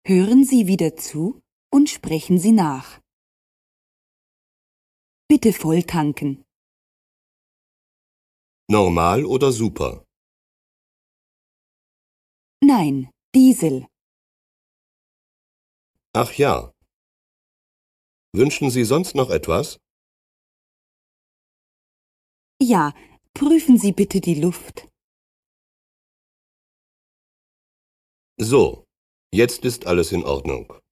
Hören Sie wieder zu und sprechen Sie nach. Bitte volltanken. Normal oder super? Nein, Diesel. Ach ja. Wünschen Sie sonst noch etwas? Ja, prüfen Sie bitte die Luft. So, jetzt ist alles in Ordnung.